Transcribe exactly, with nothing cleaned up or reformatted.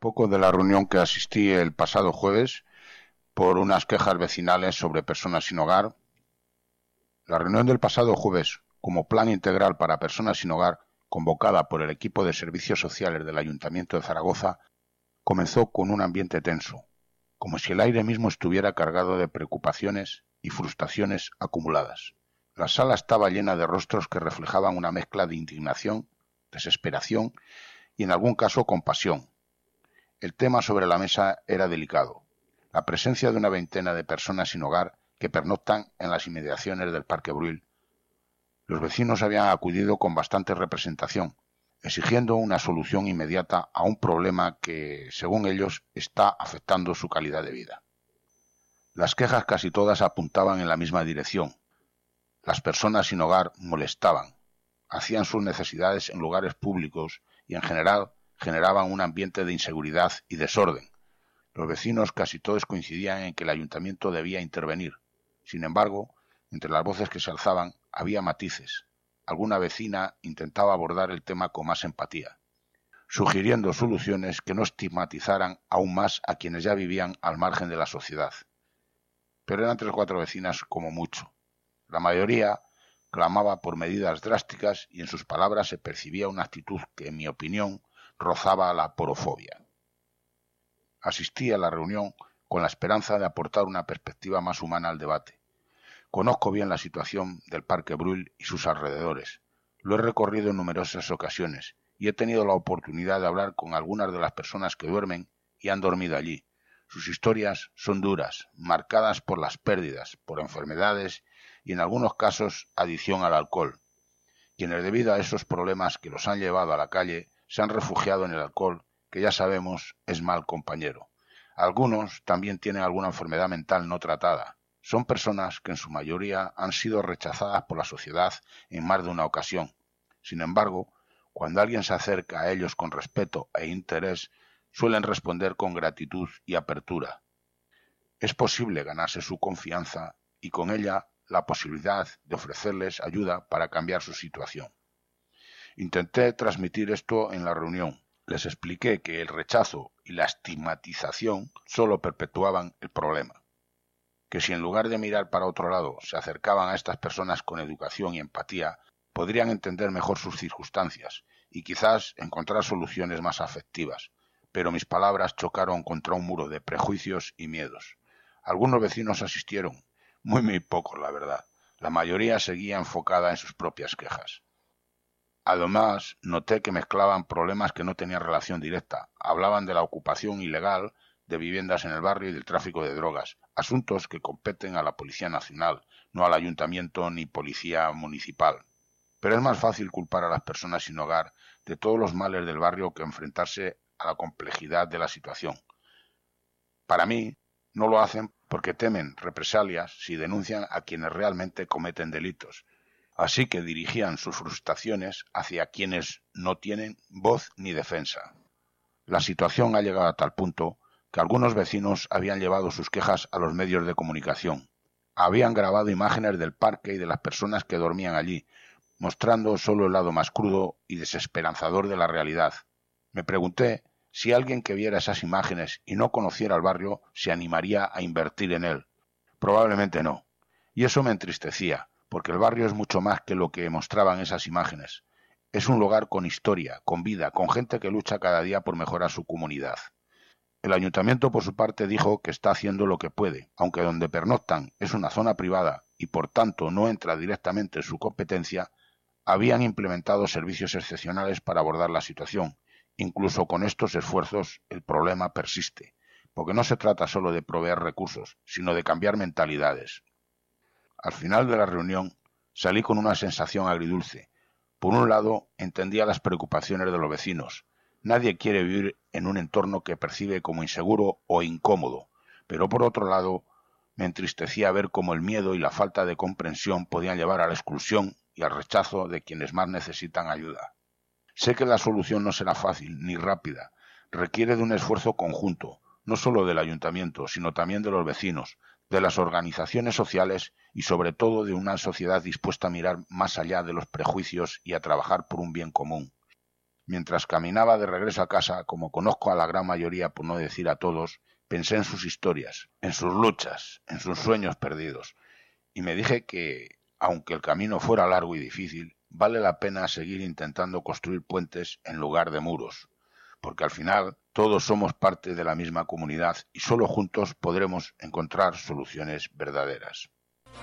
poco de la reunión que asistí el pasado jueves por unas quejas vecinales sobre personas sin hogar. La reunión del pasado jueves, como plan integral para personas sin hogar, convocada por el equipo de servicios sociales del Ayuntamiento de Zaragoza, comenzó con un ambiente tenso, como si el aire mismo estuviera cargado de preocupaciones y frustraciones acumuladas. La sala estaba llena de rostros que reflejaban una mezcla de indignación, desesperación y en algún caso compasión. El tema sobre la mesa era delicado: la presencia de una veintena de personas sin hogar que pernoctan en las inmediaciones del Parque Brühl. Los vecinos habían acudido con bastante representación, exigiendo una solución inmediata a un problema que, según ellos, está afectando su calidad de vida. Las quejas casi todas apuntaban en la misma dirección. Las personas sin hogar molestaban, hacían sus necesidades en lugares públicos y, en general, generaban un ambiente de inseguridad y desorden. Los vecinos casi todos coincidían en que el ayuntamiento debía intervenir. Sin embargo, entre las voces que se alzaban había matices. Alguna vecina intentaba abordar el tema con más empatía, sugiriendo soluciones que no estigmatizaran aún más a quienes ya vivían al margen de la sociedad. Pero eran tres o cuatro vecinas como mucho. La mayoría clamaba por medidas drásticas y en sus palabras se percibía una actitud que, en mi opinión, rozaba la aporofobia. Asistí a la reunión con la esperanza de aportar una perspectiva más humana al debate. Conozco bien la situación del Parque Brühl y sus alrededores. Lo he recorrido en numerosas ocasiones y he tenido la oportunidad de hablar con algunas de las personas que duermen y han dormido allí. Sus historias son duras, marcadas por las pérdidas, por enfermedades y en algunos casos adicción al alcohol. Quienes, debido a esos problemas que los han llevado a la calle, se han refugiado en el alcohol, que ya sabemos es mal compañero. Algunos también tienen alguna enfermedad mental no tratada. Son personas que en su mayoría han sido rechazadas por la sociedad en más de una ocasión. Sin embargo, cuando alguien se acerca a ellos con respeto e interés, suelen responder con gratitud y apertura. Es posible ganarse su confianza y con ella la posibilidad de ofrecerles ayuda para cambiar su situación. Intenté transmitir esto en la reunión. Les expliqué que el rechazo y la estigmatización solo perpetuaban el problema, que si en lugar de mirar para otro lado se acercaban a estas personas con educación y empatía, podrían entender mejor sus circunstancias y quizás encontrar soluciones más afectivas. Pero mis palabras chocaron contra un muro de prejuicios y miedos. Algunos vecinos asistieron, muy muy pocos la verdad. La mayoría seguía enfocada en sus propias quejas. Además, noté que mezclaban problemas que no tenían relación directa. Hablaban de la ocupación ilegal de viviendas en el barrio y del tráfico de drogas, asuntos que competen a la Policía Nacional, no al Ayuntamiento ni Policía Municipal. Pero es más fácil culpar a las personas sin hogar de todos los males del barrio que enfrentarse a la complejidad de la situación. Para mí, no lo hacen porque temen represalias si denuncian a quienes realmente cometen delitos. Así que dirigían sus frustraciones hacia quienes no tienen voz ni defensa. La situación ha llegado a tal punto que algunos vecinos habían llevado sus quejas a los medios de comunicación. Habían grabado imágenes del parque y de las personas que dormían allí, mostrando solo el lado más crudo y desesperanzador de la realidad. Me pregunté si alguien que viera esas imágenes y no conociera el barrio se animaría a invertir en él. Probablemente no. Y eso me entristecía, porque el barrio es mucho más que lo que mostraban esas imágenes. Es un lugar con historia, con vida, con gente que lucha cada día por mejorar su comunidad. El ayuntamiento, por su parte, dijo que está haciendo lo que puede, aunque donde pernoctan es una zona privada y por tanto no entra directamente en su competencia. Habían implementado servicios excepcionales para abordar la situación. Incluso con estos esfuerzos el problema persiste, porque no se trata solo de proveer recursos, sino de cambiar mentalidades. Al final de la reunión salí con una sensación agridulce. Por un lado, entendía las preocupaciones de los vecinos. Nadie quiere vivir en un entorno que percibe como inseguro o incómodo, pero por otro lado, me entristecía ver cómo el miedo y la falta de comprensión podían llevar a la exclusión y al rechazo de quienes más necesitan ayuda. Sé que la solución no será fácil ni rápida. Requiere de un esfuerzo conjunto, no solo del ayuntamiento, sino también de los vecinos, de las organizaciones sociales y sobre todo de una sociedad dispuesta a mirar más allá de los prejuicios y a trabajar por un bien común. Mientras caminaba de regreso a casa, como conozco a la gran mayoría, por no decir a todos, pensé en sus historias, en sus luchas, en sus sueños perdidos, y me dije que, aunque el camino fuera largo y difícil, vale la pena seguir intentando construir puentes en lugar de muros, porque al final todos somos parte de la misma comunidad y solo juntos podremos encontrar soluciones verdaderas.